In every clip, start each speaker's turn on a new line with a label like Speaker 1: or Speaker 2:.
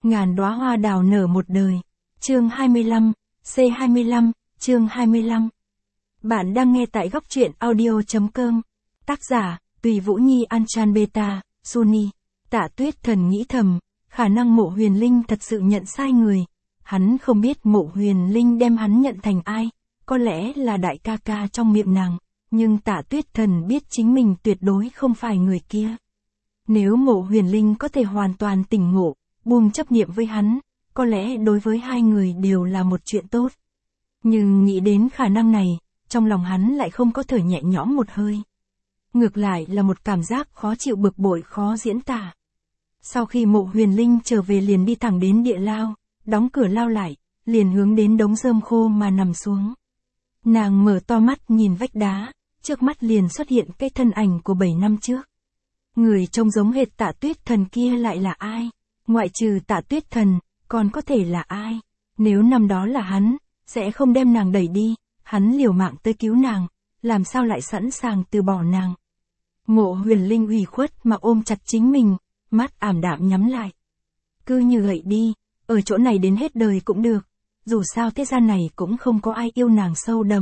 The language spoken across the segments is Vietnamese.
Speaker 1: ngàn đóa hoa đào nở một đời. Chương 25, C25, chương 25. Bạn đang nghe tại góc truyện audio.com. Tác giả, Tùy Vũ Nhi Anchan Beta, Suni. Tạ Tuyết Thần nghĩ thầm, khả năng Mộ Huyền Linh thật sự nhận sai người. Hắn không biết Mộ Huyền Linh đem hắn nhận thành ai, có lẽ là đại ca ca trong miệng nàng, nhưng Tạ Tuyết Thần biết chính mình tuyệt đối không phải người kia. Nếu Mộ Huyền Linh có thể hoàn toàn tỉnh ngộ, buông chấp niệm với hắn, có lẽ đối với hai người đều là một chuyện tốt. Nhưng nghĩ đến khả năng này, trong lòng hắn lại không có thở nhẹ nhõm một hơi. Ngược lại là một cảm giác khó chịu bực bội khó diễn tả. Sau khi Mộ Huyền Linh trở về liền đi thẳng đến địa lao, đóng cửa lao lại, liền hướng đến đống rơm khô mà nằm xuống. Nàng mở to mắt nhìn vách đá, trước mắt liền xuất hiện cái thân ảnh của 7 năm trước. Người trông giống hệt Tạ Tuyết Thần kia lại là ai? Ngoại trừ Tạ Tuyết Thần, còn có thể là ai? Nếu năm đó là hắn, sẽ không đem nàng đẩy đi, hắn liều mạng tới cứu nàng, làm sao lại sẵn sàng từ bỏ nàng? Mộ Huyền Linh ủy khuất mà ôm chặt chính mình, mắt ảm đạm nhắm lại. Cứ như vậy đi, ở chỗ này đến hết đời cũng được, dù sao thế gian này cũng không có ai yêu nàng sâu đậm.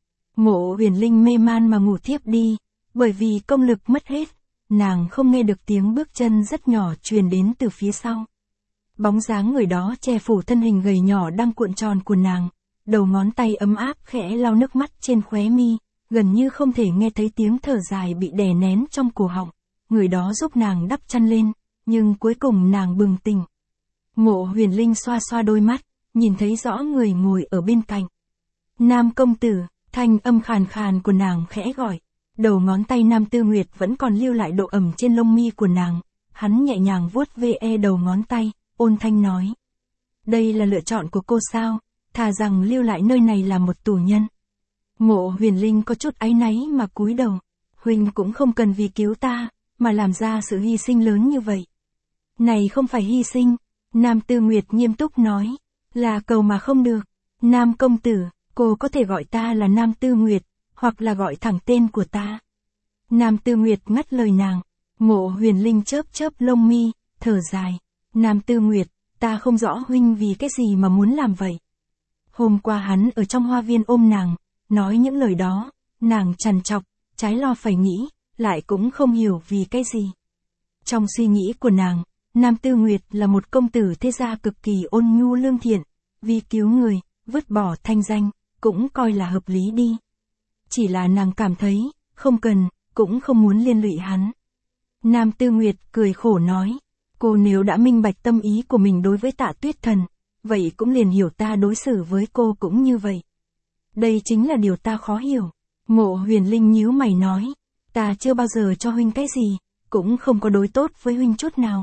Speaker 1: Mộ Huyền Linh mê man mà ngủ thiếp đi, bởi vì công lực mất hết, nàng không nghe được tiếng bước chân rất nhỏ truyền đến từ phía sau. Bóng dáng người đó che phủ thân hình gầy nhỏ đang cuộn tròn của nàng, đầu ngón tay ấm áp khẽ lau nước mắt trên khóe mi, gần như không thể nghe thấy tiếng thở dài bị đè nén trong cổ họng. Người đó giúp nàng đắp chăn lên, nhưng cuối cùng nàng bừng tỉnh. Mộ Huyền Linh xoa xoa đôi mắt, nhìn thấy rõ người ngồi ở bên cạnh. Nam công tử, thanh âm khàn khàn của nàng khẽ gọi. Đầu ngón tay Nam Tư Nguyệt vẫn còn lưu lại độ ẩm trên lông mi của nàng. Hắn nhẹ nhàng vuốt ve đầu ngón tay, ôn thanh nói. Đây là lựa chọn của cô sao, thà rằng lưu lại nơi này là một tù nhân. Mộ Huyền Linh có chút áy náy mà cúi đầu. Huynh cũng không cần vì cứu ta, mà làm ra sự hy sinh lớn như vậy. Này không phải hy sinh, Nam Tư Nguyệt nghiêm túc nói, là cầu mà không được. Nam công tử, cô có thể gọi ta là Nam Tư Nguyệt, hoặc là gọi thẳng tên của ta. Nam Tư Nguyệt ngắt lời nàng. Mộ Huyền Linh chớp chớp lông mi, thở dài. Nam Tư Nguyệt, ta không rõ huynh vì cái gì mà muốn làm vậy. Hôm qua hắn ở trong hoa viên ôm nàng, nói những lời đó, nàng trằn trọc, trái lo phải nghĩ, lại cũng không hiểu vì cái gì. Trong suy nghĩ của nàng, Nam Tư Nguyệt là một công tử thế gia cực kỳ ôn nhu lương thiện, vì cứu người, vứt bỏ thanh danh, cũng coi là hợp lý đi. Chỉ là nàng cảm thấy, không cần, cũng không muốn liên lụy hắn. Nam Tư Nguyệt cười khổ nói, cô nếu đã minh bạch tâm ý của mình đối với Tạ Tuyết Thần, vậy cũng liền hiểu ta đối xử với cô cũng như vậy. Đây chính là điều ta khó hiểu. Mộ Huyền Linh nhíu mày nói, ta chưa bao giờ cho huynh cái gì, cũng không có đối tốt với huynh chút nào.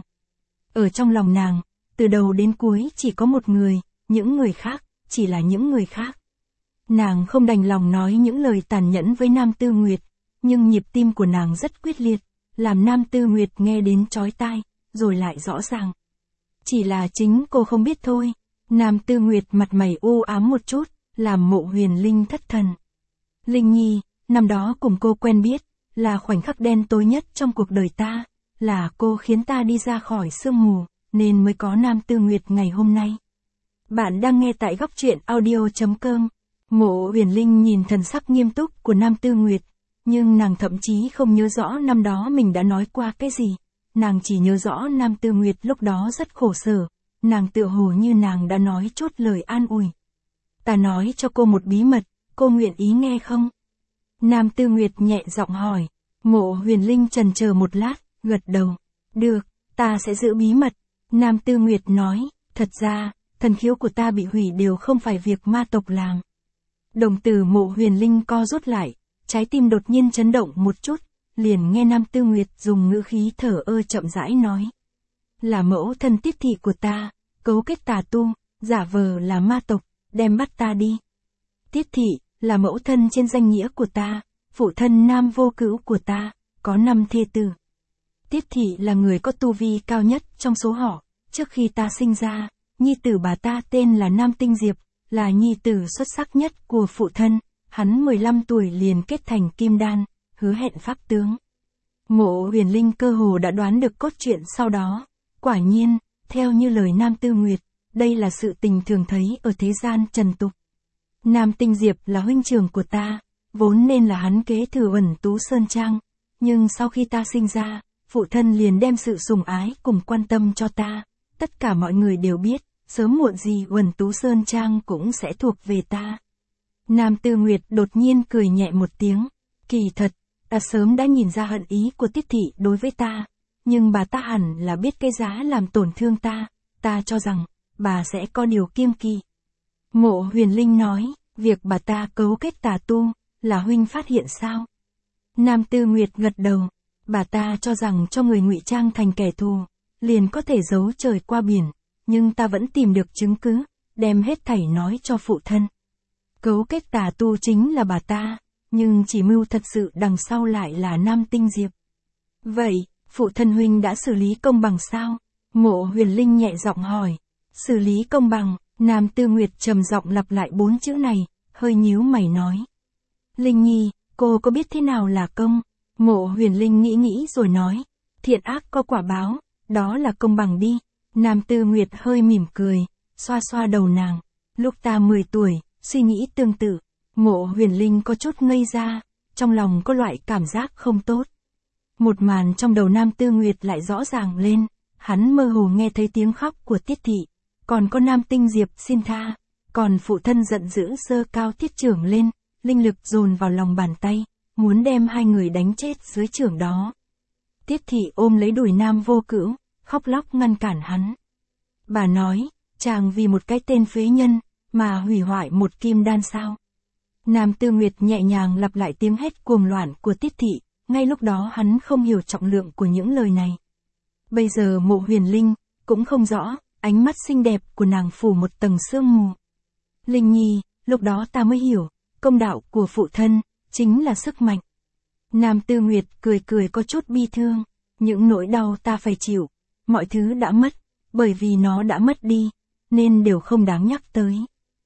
Speaker 1: Ở trong lòng nàng, từ đầu đến cuối chỉ có một người, những người khác, chỉ là những người khác. Nàng không đành lòng nói những lời tàn nhẫn với Nam Tư Nguyệt, nhưng nhịp tim của nàng rất quyết liệt, làm Nam Tư Nguyệt nghe đến chói tai, rồi lại rõ ràng. Chỉ là chính cô không biết thôi. Nam Tư Nguyệt mặt mày u ám một chút, làm Mộ Huyền Linh thất thần. Linh Nhi, năm đó cùng cô quen biết, là khoảnh khắc đen tối nhất trong cuộc đời ta, là cô khiến ta đi ra khỏi sương mù, nên mới có Nam Tư Nguyệt ngày hôm nay. Bạn đang nghe tại góc truyện audio.com. Mộ Huyền Linh nhìn thần sắc nghiêm túc của Nam Tư Nguyệt, nhưng nàng thậm chí không nhớ rõ năm đó mình đã nói qua cái gì. Nàng chỉ nhớ rõ Nam Tư Nguyệt lúc đó rất khổ sở, nàng tựa hồ như nàng đã nói chút lời an ủi. Ta nói cho cô một bí mật, cô nguyện ý nghe không? Nam Tư Nguyệt nhẹ giọng hỏi. Mộ Huyền Linh chần chờ một lát, gật đầu. Được, ta sẽ giữ bí mật. Nam Tư Nguyệt nói, thật ra, thần khiếu của ta bị hủy đều không phải việc ma tộc làm. Đồng tử Mộ Huyền Linh co rút lại, trái tim đột nhiên chấn động một chút, liền nghe Nam Tư Nguyệt dùng ngữ khí thở ơ chậm rãi nói. Là mẫu thân Tiết thị của ta, cấu kết tà tu, giả vờ là ma tộc, đem bắt ta đi. Tiết thị, là mẫu thân trên danh nghĩa của ta, phụ thân Nam Vô Cữu của ta, có 5 thê tử. Tiết thị là người có tu vi cao nhất trong số họ, trước khi ta sinh ra, nhi tử bà ta tên là Nam Tinh Diệp, là nhi tử xuất sắc nhất của phụ thân, hắn 15 tuổi liền kết thành kim đan, hứa hẹn pháp tướng. Mộ Huyền Linh cơ hồ đã đoán được cốt truyện sau đó, quả nhiên, theo như lời Nam Tư Nguyệt, đây là sự tình thường thấy ở thế gian trần tục. Nam Tinh Diệp là huynh trưởng của ta, vốn nên là hắn kế thừa Ẩn Tú Sơn Trang, nhưng sau khi ta sinh ra, phụ thân liền đem sự sủng ái cùng quan tâm cho ta, tất cả mọi người đều biết, sớm muộn gì Ẩn Tú Sơn Trang cũng sẽ thuộc về ta. Nam Tư Nguyệt đột nhiên cười nhẹ một tiếng, kỳ thật, ta sớm đã nhìn ra hận ý của Tiết thị đối với ta, nhưng bà ta hẳn là biết cái giá làm tổn thương ta cho rằng, bà sẽ có điều kiêng kỵ. Mộ Huyền Linh nói, việc bà ta cấu kết tà tu, là huynh phát hiện sao? Nam Tư Nguyệt gật đầu, bà ta cho rằng cho người ngụy trang thành kẻ thù, liền có thể giấu trời qua biển, nhưng ta vẫn tìm được chứng cứ, đem hết thảy nói cho phụ thân. Cấu kết tà tu chính là bà ta, nhưng chỉ mưu thật sự đằng sau lại là Nam Tinh Diệp. Vậy, phụ thân huynh đã xử lý công bằng sao? Mộ Huyền Linh nhẹ giọng hỏi. Xử lý công bằng, Nam Tư Nguyệt trầm giọng lặp lại 4 chữ này, hơi nhíu mày nói. Linh Nhi, cô có biết thế nào là công? Mộ Huyền Linh nghĩ rồi nói. Thiện ác có quả báo, đó là công bằng đi. Nam Tư Nguyệt hơi mỉm cười, xoa xoa đầu nàng. Lúc ta 10 tuổi, suy nghĩ tương tự. Mộ Huyền Linh có chút ngây ra, trong lòng có loại cảm giác không tốt. Một màn trong đầu Nam Tư Nguyệt lại rõ ràng lên, hắn mơ hồ nghe thấy tiếng khóc của Tiết thị, còn có Nam Tinh Diệp xin tha, còn phụ thân giận dữ giơ cao Tiết trưởng lên, linh lực dồn vào lòng bàn tay, muốn đem hai người đánh chết dưới trưởng đó. Tiết thị ôm lấy đùi Nam Vô Cữu, khóc lóc ngăn cản hắn. Bà nói, chàng vì một cái tên phế nhân, mà hủy hoại một kim đan sao? Nam Tư Nguyệt nhẹ nhàng lặp lại tiếng hét cuồng loạn của Tiết thị, ngay lúc đó hắn không hiểu trọng lượng của những lời này. Bây giờ Mộ Huyền Linh, cũng không rõ, ánh mắt xinh đẹp của nàng phủ một tầng sương mù. Linh Nhi, lúc đó ta mới hiểu, công đạo của phụ thân, chính là sức mạnh. Nam Tư Nguyệt cười có chút bi thương, những nỗi đau ta phải chịu, mọi thứ đã mất, bởi vì nó đã mất đi, nên đều không đáng nhắc tới.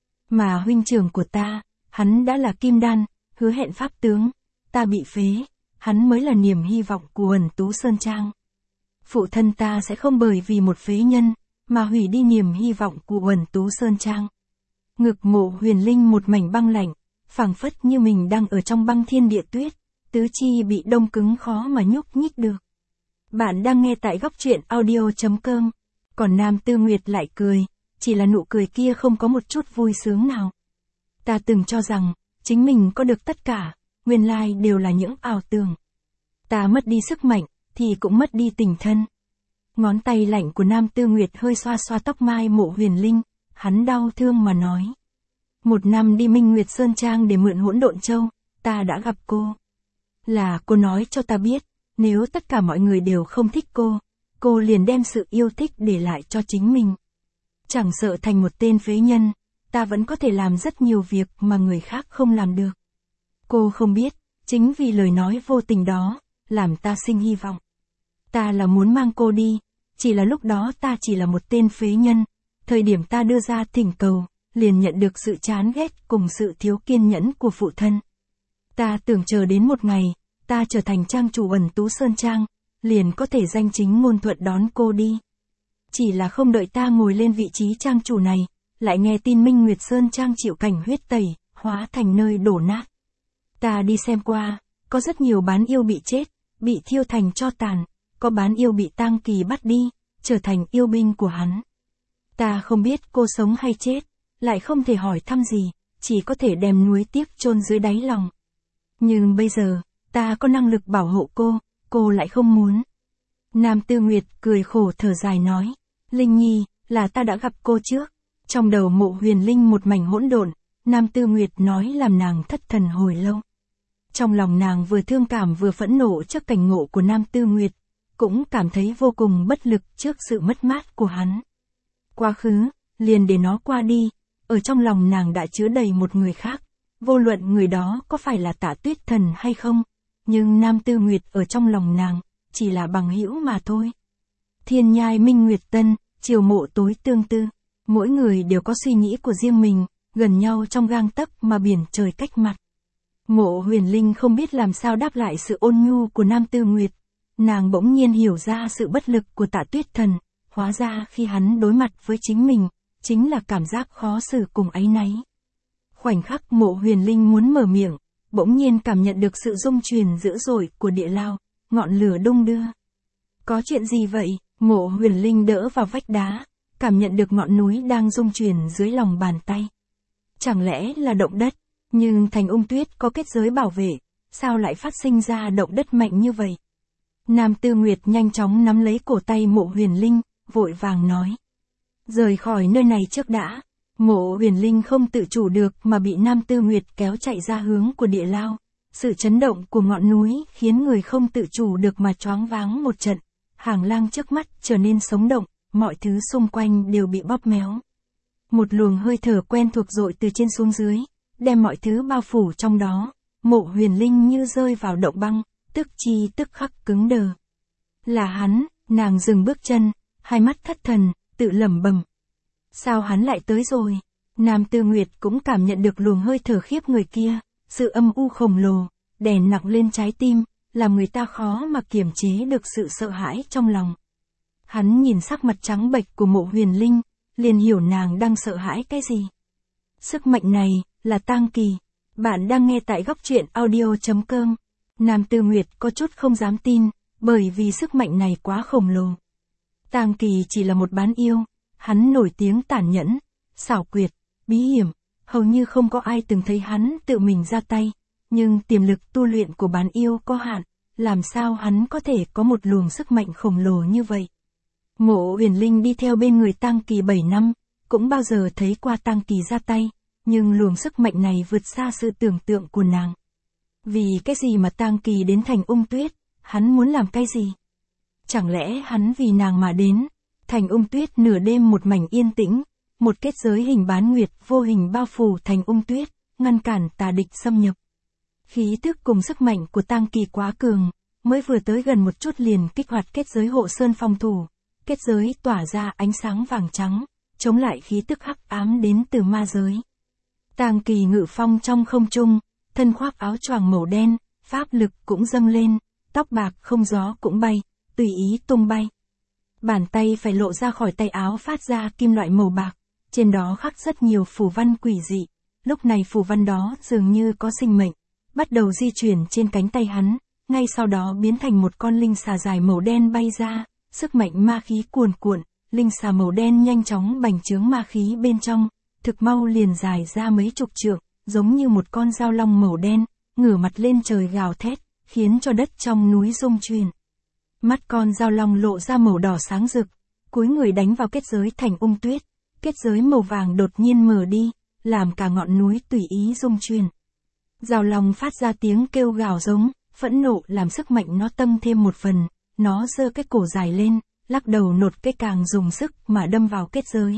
Speaker 1: Mà huynh trưởng của ta, hắn đã là kim đan, hứa hẹn pháp tướng, ta bị phế, hắn mới là niềm hy vọng của Ẩn Tú Sơn Trang. Phụ thân ta sẽ không bởi vì một phế nhân, mà hủy đi niềm hy vọng của Ẩn Tú Sơn Trang. Ngực Mộ Huyền Linh một mảnh băng lạnh, phảng phất như mình đang ở trong băng thiên địa tuyết, tứ chi bị đông cứng khó mà nhúc nhích được. Bạn đang nghe tại góc truyện audio.com, còn Nam Tư Nguyệt lại cười, chỉ là nụ cười kia không có một chút vui sướng nào. Ta từng cho rằng, chính mình có được tất cả, nguyên lai đều là những ảo tưởng. Ta mất đi sức mạnh, thì cũng mất đi tình thân. Ngón tay lạnh của Nam Tư Nguyệt hơi xoa xoa tóc mai Mộ Huyền Linh, hắn đau thương mà nói. Một năm đi Minh Nguyệt Sơn Trang để mượn Hỗn Độn Châu, ta đã gặp cô. Là cô nói cho ta biết, nếu tất cả mọi người đều không thích cô liền đem sự yêu thích để lại cho chính mình. Chẳng sợ thành một tên phế nhân, ta vẫn có thể làm rất nhiều việc mà người khác không làm được. Cô không biết, chính vì lời nói vô tình đó, làm ta sinh hy vọng. Ta là muốn mang cô đi, chỉ là lúc đó ta chỉ là một tên phế nhân, thời điểm ta đưa ra thỉnh cầu, liền nhận được sự chán ghét cùng sự thiếu kiên nhẫn của phụ thân. Ta tưởng chờ đến một ngày, ta trở thành trang chủ Ẩn Tú Sơn Trang, liền có thể danh chính ngôn thuận đón cô đi. Chỉ là không đợi ta ngồi lên vị trí trang chủ này, lại nghe tin Minh Nguyệt Sơn Trang chịu cảnh huyết tẩy, hóa thành nơi đổ nát. Ta đi xem qua, có rất nhiều bán yêu bị chết, bị thiêu thành tro tàn, có bán yêu bị tang kỳ bắt đi, trở thành yêu binh của hắn. Ta không biết cô sống hay chết, lại không thể hỏi thăm gì, chỉ có thể đem nuối tiếc chôn dưới đáy lòng. Nhưng bây giờ, ta có năng lực bảo hộ cô lại không muốn. Nam Tư Nguyệt cười khổ thở dài nói, Linh Nhi, là ta đã gặp cô trước. Trong đầu Mộ Huyền Linh một mảnh hỗn độn, Nam Tư Nguyệt nói làm nàng thất thần hồi lâu. Trong lòng nàng vừa thương cảm vừa phẫn nộ trước cảnh ngộ của Nam Tư Nguyệt, cũng cảm thấy vô cùng bất lực trước sự mất mát của hắn. Quá khứ, liền để nó qua đi, ở trong lòng nàng đã chứa đầy một người khác, vô luận người đó có phải là Tả Tuyết Thần hay không, nhưng Nam Tư Nguyệt ở trong lòng nàng, chỉ là bằng hữu mà thôi. Thiên Nhai Minh Nguyệt Tân, Triều Mộ Tối Tương Tư, mỗi người đều có suy nghĩ của riêng mình, gần nhau trong gang tấc mà biển trời cách mặt. Mộ Huyền Linh không biết làm sao đáp lại sự ôn nhu của Nam Tư Nguyệt, nàng bỗng nhiên hiểu ra sự bất lực của Tả Tuyết Thần, hóa ra khi hắn đối mặt với chính mình, chính là cảm giác khó xử cùng áy náy. Khoảnh khắc Mộ Huyền Linh muốn mở miệng, bỗng nhiên cảm nhận được sự rung chuyển dữ dội của địa lao, ngọn lửa đung đưa. Có chuyện gì vậy? Mộ Huyền Linh đỡ vào vách đá, cảm nhận được ngọn núi đang rung chuyển dưới lòng bàn tay. Chẳng lẽ là động đất? Nhưng Thành Ung Tuyết có kết giới bảo vệ, sao lại phát sinh ra động đất mạnh như vậy? Nam Tư Nguyệt nhanh chóng nắm lấy cổ tay Mộ Huyền Linh, vội vàng nói. Rời khỏi nơi này trước đã. Mộ Huyền Linh không tự chủ được mà bị Nam Tư Nguyệt kéo chạy ra hướng của địa lao. Sự chấn động của ngọn núi khiến người không tự chủ được mà choáng váng một trận. Hàng lang trước mắt trở nên sống động, mọi thứ xung quanh đều bị bóp méo. Một luồng hơi thở quen thuộc dội từ trên xuống dưới, đem mọi thứ bao phủ trong đó. Mộ Huyền Linh như rơi vào động băng, tức chi tức khắc cứng đờ. Là hắn, nàng dừng bước chân, hai mắt thất thần, tự lẩm bẩm. Sao hắn lại tới rồi? Nam Tư Nguyệt cũng cảm nhận được luồng hơi thở khiếp người kia, sự âm u khổng lồ, đè nặng lên trái tim, làm người ta khó mà kiềm chế được sự sợ hãi trong lòng. Hắn nhìn sắc mặt trắng bệch của Mộ Huyền Linh, liền hiểu nàng đang sợ hãi cái gì. Sức mạnh này, là tang kỳ. Bạn đang nghe tại góc truyện audio.com. Nam Tư Nguyệt có chút không dám tin, bởi vì sức mạnh này quá khổng lồ. Tang kỳ chỉ là một bán yêu, hắn nổi tiếng tàn nhẫn, xảo quyệt, bí hiểm, hầu như không có ai từng thấy hắn tự mình ra tay, nhưng tiềm lực tu luyện của bán yêu có hạn, làm sao hắn có thể có một luồng sức mạnh khổng lồ như vậy. Mộ Huyền Linh đi theo bên người Tang Kỳ 7 năm, cũng bao giờ thấy qua Tang Kỳ ra tay, nhưng luồng sức mạnh này vượt xa sự tưởng tượng của nàng. Vì cái gì mà Tang Kỳ đến Thành Ung Tuyết, hắn muốn làm cái gì? Chẳng lẽ hắn vì nàng mà đến? Thành Ung Tuyết nửa đêm một mảnh yên tĩnh, một kết giới hình bán nguyệt vô hình bao phủ Thành Ung Tuyết, ngăn cản tà địch xâm nhập. Khí tức cùng sức mạnh của Tang Kỳ quá cường, mới vừa tới gần một chút liền kích hoạt kết giới hộ sơn phòng thủ. Kết giới tỏa ra ánh sáng vàng trắng, chống lại khí tức hắc ám đến từ ma giới. Tang Kỳ ngự phong trong không trung, thân khoác áo choàng màu đen, pháp lực cũng dâng lên, tóc bạc không gió cũng bay, tùy ý tung bay. Bàn tay phải lộ ra khỏi tay áo phát ra kim loại màu bạc, trên đó khắc rất nhiều phù văn quỷ dị, lúc này phù văn đó dường như có sinh mệnh, bắt đầu di chuyển trên cánh tay hắn, ngay sau đó biến thành một con linh xà dài màu đen bay ra, sức mạnh ma khí cuồn cuộn, linh xà màu đen nhanh chóng bành trướng ma khí bên trong, thực mau liền dài ra mấy chục trượng, giống như một con dao long màu đen, ngửa mặt lên trời gào thét, khiến cho đất trong núi rung chuyển. Mắt con dao long lộ ra màu đỏ sáng rực, cúi người đánh vào kết giới Thành Ung Tuyết, kết giới màu vàng đột nhiên mở đi, làm cả ngọn núi tùy ý rung chuyển. Dao long phát ra tiếng kêu gào giống, phẫn nộ làm sức mạnh nó tăng thêm một phần, nó giơ cái cổ dài lên, lắc đầu nột cái càng dùng sức mà đâm vào kết giới.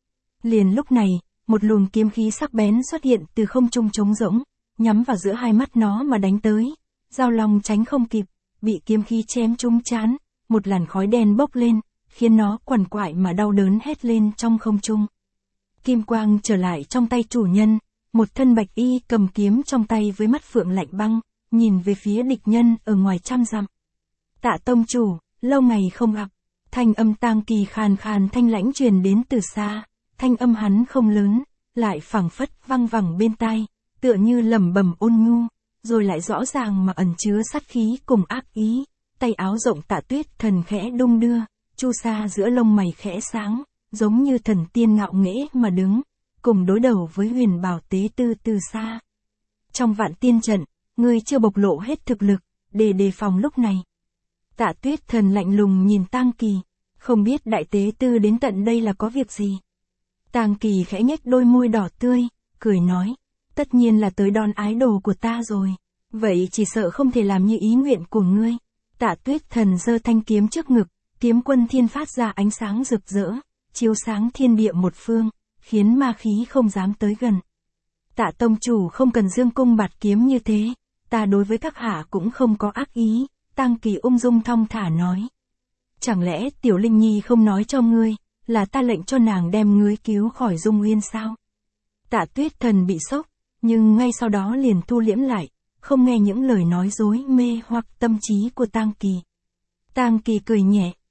Speaker 1: Liền lúc này, một luồng kiếm khí sắc bén xuất hiện từ không trung trống rỗng, nhắm vào giữa hai mắt nó mà đánh tới. Dao long tránh không kịp, bị kiếm khí chém trúng trán, một làn khói đen bốc lên, khiến nó quằn quại mà đau đớn hét lên trong không trung. Kim quang trở lại trong tay chủ nhân, một thân bạch y cầm kiếm trong tay với mắt phượng lạnh băng, nhìn về phía địch nhân ở ngoài trăm dặm. Tạ tông chủ, lâu ngày không gặp. Thanh âm Tang Kỳ khàn khàn thanh lãnh truyền đến từ xa, thanh âm hắn không lớn, lại phảng phất văng vẳng bên tai, tựa như lẩm bẩm ôn nhu, rồi lại rõ ràng mà ẩn chứa sát khí cùng ác ý. Tay áo rộng Tạ Tuyết Thần khẽ đung đưa, chu sa giữa lông mày khẽ sáng, giống như thần tiên ngạo nghễ mà đứng, cùng đối đầu với huyền bảo tế tư từ xa. Trong vạn tiên trận, ngươi chưa bộc lộ hết thực lực, để đề phòng lúc này. Tạ Tuyết Thần lạnh lùng nhìn Tang Kỳ, không biết đại tế tư đến tận đây là có việc gì. Tang Kỳ khẽ nhếch đôi môi đỏ tươi, cười nói, tất nhiên là tới đón ái đồ của ta rồi, vậy chỉ sợ không thể làm như ý nguyện của ngươi. Tạ Tuyết Thần giơ thanh kiếm trước ngực, kiếm quân thiên phát ra ánh sáng rực rỡ, chiếu sáng thiên địa một phương, khiến ma khí không dám tới gần. Tạ tông chủ không cần dương cung bạt kiếm như thế, ta đối với các hạ cũng không có ác ý. Tang Kỳ ung dung thong thả nói. Chẳng lẽ Tiểu Linh Nhi không nói cho ngươi, là ta lệnh cho nàng đem ngươi cứu khỏi Dung Uyên sao? Tạ Tuyết Thần bị sốc, nhưng ngay sau đó liền thu liễm lại, không nghe những lời nói dối mê hoặc tâm trí của Tang Kỳ. Tang Kỳ cười nhẹ,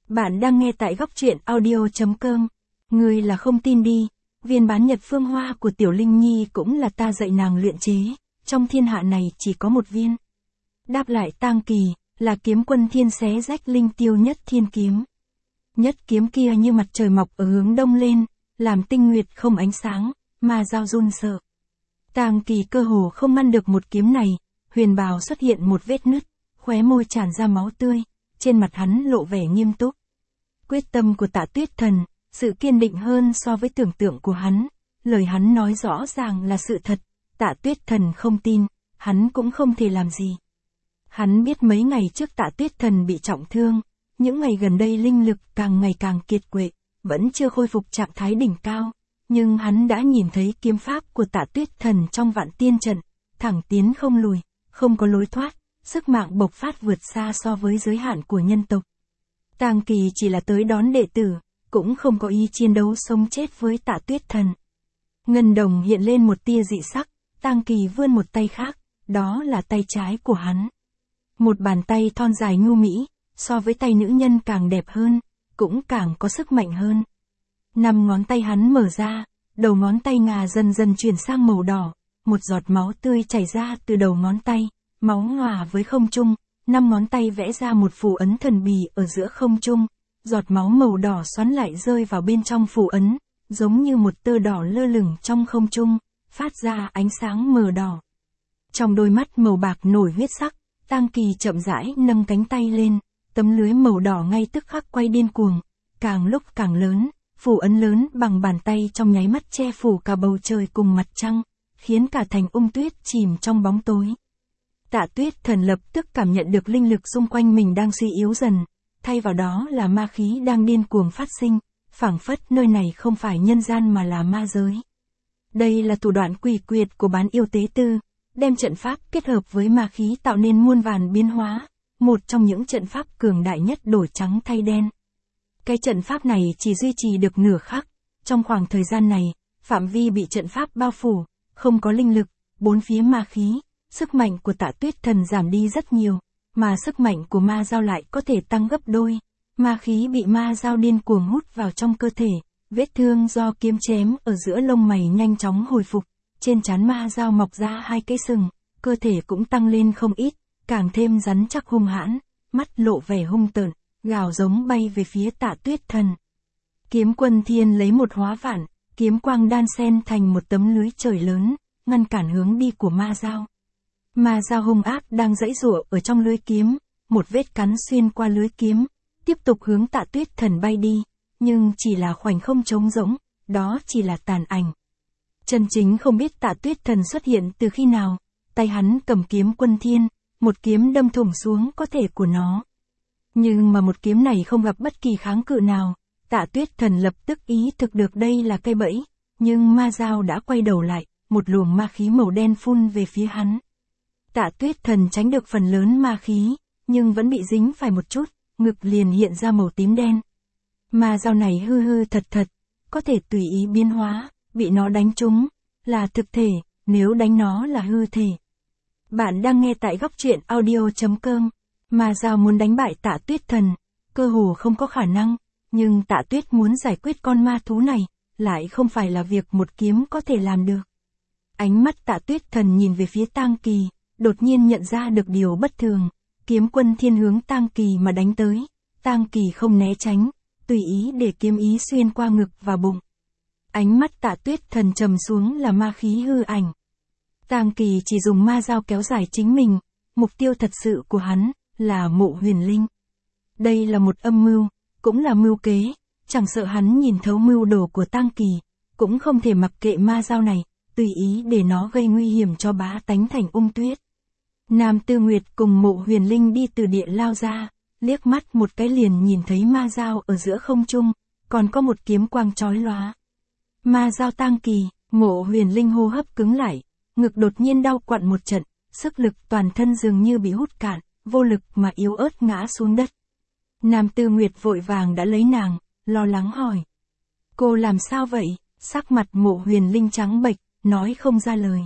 Speaker 1: Bạn đang nghe tại góc truyện audio.com. Ngươi là không tin đi, viên bán nhật phương hoa của Tiểu Linh Nhi cũng là ta dạy nàng luyện chế, trong thiên hạ này chỉ có một viên. Đáp lại Tang Kỳ, là kiếm quân thiên xé rách linh tiêu nhất thiên kiếm. Nhất kiếm kia như mặt trời mọc ở hướng đông lên, làm tinh nguyệt không ánh sáng, mà dao run sợ. Tang Kỳ cơ hồ không ngăn được một kiếm này, huyền bào xuất hiện một vết nứt, khóe môi tràn ra máu tươi, trên mặt hắn lộ vẻ nghiêm túc. Quyết tâm của Tạ Tuyết Thần, sự kiên định hơn so với tưởng tượng của hắn, lời hắn nói rõ ràng là sự thật, Tạ Tuyết Thần không tin, hắn cũng không thể làm gì. Hắn biết mấy ngày trước Tạ Tuyết Thần bị trọng thương, những ngày gần đây linh lực càng ngày càng kiệt quệ, vẫn chưa khôi phục trạng thái đỉnh cao, nhưng hắn đã nhìn thấy kiếm pháp của Tạ Tuyết Thần trong Vạn Tiên trận, thẳng tiến không lùi, không có lối thoát, sức mạng bộc phát vượt xa so với giới hạn của nhân tộc. Tang Kỳ chỉ là tới đón đệ tử, cũng không có ý chiến đấu sống chết với Tạ Tuyết Thần. Ngân đồng hiện lên một tia dị sắc, Tang Kỳ vươn một tay khác, đó là tay trái của hắn. Một bàn tay thon dài nhu mỹ, so với tay nữ nhân càng đẹp hơn, cũng càng có sức mạnh hơn. 5 ngón tay hắn mở ra, đầu ngón tay ngà dần dần chuyển sang màu đỏ, một giọt máu tươi chảy ra từ đầu ngón tay, máu hòa với không trung, 5 ngón tay vẽ ra một phù ấn thần bì ở giữa không trung, giọt máu màu đỏ xoắn lại rơi vào bên trong phù ấn, giống như một tơ đỏ lơ lửng trong không trung, phát ra ánh sáng mờ đỏ. Trong đôi mắt màu bạc nổi huyết sắc, Tang Kỳ chậm rãi nâng cánh tay lên, tấm lưới màu đỏ ngay tức khắc quay điên cuồng, càng lúc càng lớn, phù ấn lớn bằng bàn tay trong nháy mắt che phủ cả bầu trời cùng mặt trăng, khiến cả thành tuyết chìm trong bóng tối. Tạ Tuyết Thần lập tức cảm nhận được linh lực xung quanh mình đang suy yếu dần, thay vào đó là ma khí đang điên cuồng phát sinh, phảng phất nơi này không phải nhân gian mà là ma giới. Đây là thủ đoạn quỷ quyệt của bán yêu tế tư, đem trận pháp kết hợp với ma khí tạo nên muôn vàn biến hóa, một trong những trận pháp cường đại nhất đổi trắng thay đen. Cái trận pháp này chỉ duy trì được nửa khắc, trong khoảng thời gian này, phạm vi bị trận pháp bao phủ, không có linh lực, bốn phía ma khí, sức mạnh của Tạ Tuyết Thần giảm đi rất nhiều, mà sức mạnh của ma dao lại có thể tăng gấp đôi. Ma khí bị ma dao điên cuồng hút vào trong cơ thể, vết thương do kiếm chém ở giữa lông mày nhanh chóng hồi phục, trên trán ma dao mọc ra 2 cái sừng, cơ thể cũng tăng lên không ít, càng thêm rắn chắc hung hãn, mắt lộ vẻ hung tợn, gào giống bay về phía Tạ Tuyết Thần. Kiếm Quân Thiên lấy một hóa vạn, kiếm quang đan xen thành một tấm lưới trời lớn, ngăn cản hướng đi của ma dao. Ma dao hung ác đang giãy giụa ở trong lưới kiếm, một vết cắn xuyên qua lưới kiếm, tiếp tục hướng Tạ Tuyết Thần bay đi, nhưng chỉ là khoảnh không trống rỗng, đó chỉ là tàn ảnh. Chân chính không biết Tạ Tuyết Thần xuất hiện từ khi nào, tay hắn cầm kiếm Quân Thiên, một kiếm đâm thủng xuống có thể của nó. Nhưng mà một kiếm này không gặp bất kỳ kháng cự nào, Tạ Tuyết Thần lập tức ý thức được đây là cây bẫy, nhưng ma dao đã quay đầu lại, một luồng ma khí màu đen phun về phía hắn. Tạ Tuyết Thần tránh được phần lớn ma khí, nhưng vẫn bị dính phải một chút, ngực liền hiện ra màu tím đen. Ma dao này hư hư thật thật, có thể tùy ý biến hóa, bị nó đánh trúng, là thực thể, nếu đánh nó là hư thể. Bạn đang nghe tại góc truyện audio.com. Ma dao muốn đánh bại Tạ Tuyết Thần, cơ hồ không có khả năng, nhưng Tạ Tuyết muốn giải quyết con ma thú này, lại không phải là việc một kiếm có thể làm được. Ánh mắt Tạ Tuyết Thần nhìn về phía Tang Kỳ, đột nhiên nhận ra được điều bất thường, kiếm Quân Thiên hướng Tang Kỳ mà đánh tới, Tang Kỳ không né tránh, tùy ý để kiếm ý xuyên qua ngực và bụng. Ánh mắt Tạ Tuyết Thần trầm xuống là ma khí hư ảnh. Tang Kỳ chỉ dùng ma dao kéo dài chính mình, mục tiêu thật sự của hắn là Mộ Huyền Linh. Đây là một âm mưu, cũng là mưu kế, chẳng sợ hắn nhìn thấu mưu đồ của Tang Kỳ, cũng không thể mặc kệ ma dao này, tùy ý để nó gây nguy hiểm cho bá tánh thành tuyết. Nam Tư Nguyệt cùng Mộ Huyền Linh đi từ địa lao ra, liếc mắt một cái liền nhìn thấy ma dao ở giữa không trung, còn có một kiếm quang chói lóa. Ma dao Tang Kỳ, Mộ Huyền Linh hô hấp cứng lại, ngực đột nhiên đau quặn một trận, sức lực toàn thân dường như bị hút cạn, vô lực mà yếu ớt ngã xuống đất. Nam Tư Nguyệt vội vàng đã lấy nàng, lo lắng hỏi. Cô làm sao vậy? Sắc mặt Mộ Huyền Linh trắng bệch, nói không ra lời.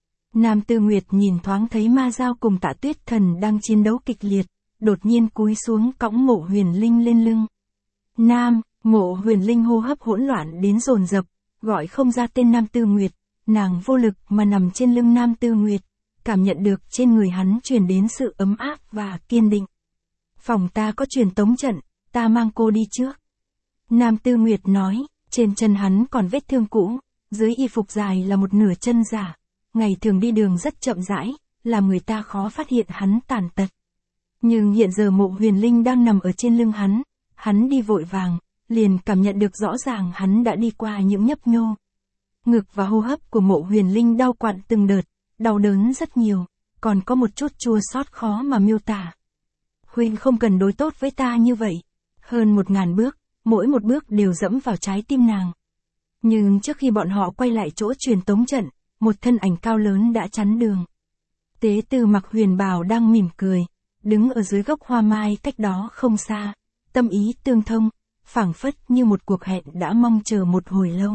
Speaker 1: Nam Tư Nguyệt nhìn thoáng thấy ma dao cùng Tạ Tuyết Thần đang chiến đấu kịch liệt, đột nhiên cúi xuống cõng Mộ Huyền Linh lên lưng, Nam, Mộ Huyền Linh hô hấp hỗn loạn đến dồn dập, gọi không ra tên Nam Tư Nguyệt, nàng vô lực mà nằm trên lưng Nam Tư Nguyệt, cảm nhận được trên người hắn truyền đến sự ấm áp và kiên định. Phòng ta có truyền tống trận, ta mang cô đi trước. Nam Tư Nguyệt nói, trên chân hắn còn vết thương cũ, dưới y phục dài là một nửa chân giả, ngày thường đi đường rất chậm rãi, làm người ta khó phát hiện hắn tàn tật. Nhưng hiện giờ Mộ Huyền Linh đang nằm ở trên lưng hắn đi vội vàng, liền cảm nhận được rõ ràng hắn đã đi qua những nhấp nhô. Ngực và hô hấp của Mộ Huyền Linh đau quặn từng đợt, đau đớn rất nhiều, còn có một chút chua xót khó mà miêu tả. Huynh không cần đối tốt với ta như vậy. Hơn 1000 bước, mỗi một bước đều dẫm vào trái tim nàng. Nhưng trước khi bọn họ quay lại chỗ truyền tống trận, một thân ảnh cao lớn đã chắn đường. Tế Từ mặc huyền bào đang mỉm cười, đứng ở dưới gốc hoa mai cách đó không xa, tâm ý tương thông, phảng phất như một cuộc hẹn đã mong chờ một hồi lâu.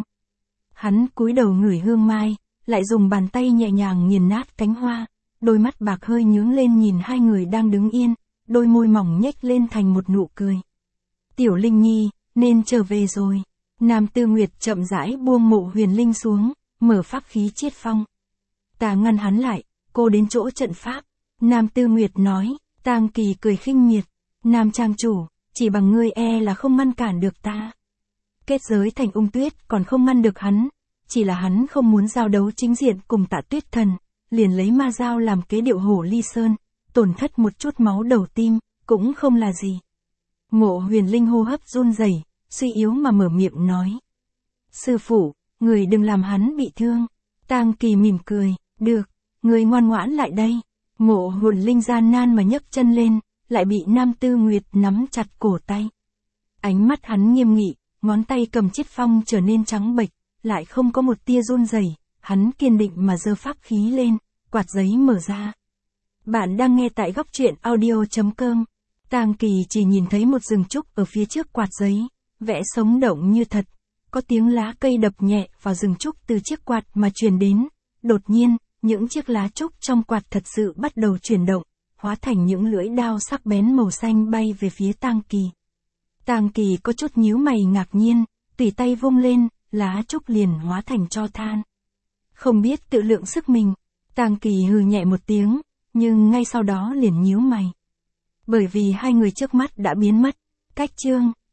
Speaker 1: Hắn cúi đầu ngửi hương mai, lại dùng bàn tay nhẹ nhàng nghiền nát cánh hoa, đôi mắt bạc hơi nhướng lên nhìn hai người đang đứng yên, đôi môi mỏng nhếch lên thành một nụ cười. Tiểu Linh Nhi, nên trở về rồi. Nam Tư Nguyệt chậm rãi buông Mộ Huyền Linh xuống, mở pháp khí chiết phong. Ta ngăn hắn lại, cô đến chỗ trận pháp. Nam Tư Nguyệt nói, Tang Kỳ cười khinh miệt. Nam trang chủ, chỉ bằng ngươi là không ngăn cản được ta. Kết giới thành ung tuyết còn không ngăn được hắn, chỉ là hắn không muốn giao đấu chính diện cùng Tạ Tuyết Thần, liền lấy ma dao làm kế điệu hổ ly sơn, tổn thất một chút máu đầu tim, cũng không là gì. Mộ Huyền Linh hô hấp run rẩy, suy yếu mà mở miệng nói. Sư phụ, người đừng làm hắn bị thương. Tang Kỳ mỉm cười, được, người ngoan ngoãn lại đây. Mộ Huyền Linh gian nan mà nhấc chân lên, lại bị Nam Tư Nguyệt nắm chặt cổ tay. Ánh mắt hắn nghiêm nghị, ngón tay cầm chiết phong trở nên trắng bệch, lại không có một tia run rẩy, hắn kiên định mà giơ pháp khí lên, quạt giấy mở ra. Bạn đang nghe tại góc truyện audio.com. Tang Kỳ chỉ nhìn thấy một rừng trúc ở phía trước quạt giấy, vẽ sống động như thật, có tiếng lá cây đập nhẹ vào rừng trúc từ chiếc quạt mà truyền đến. Đột nhiên, những chiếc lá trúc trong quạt thật sự bắt đầu chuyển động, hóa thành những lưỡi đao sắc bén màu xanh bay về phía Tang Kỳ. Tang Kỳ có chút nhíu mày ngạc nhiên, tùy tay vung lên, lá trúc liền hóa thành tro than. Không biết tự lượng sức mình, Tang Kỳ hừ nhẹ một tiếng, nhưng ngay sau đó liền nhíu mày. Bởi vì hai người trước mắt đã biến mất. Cách chương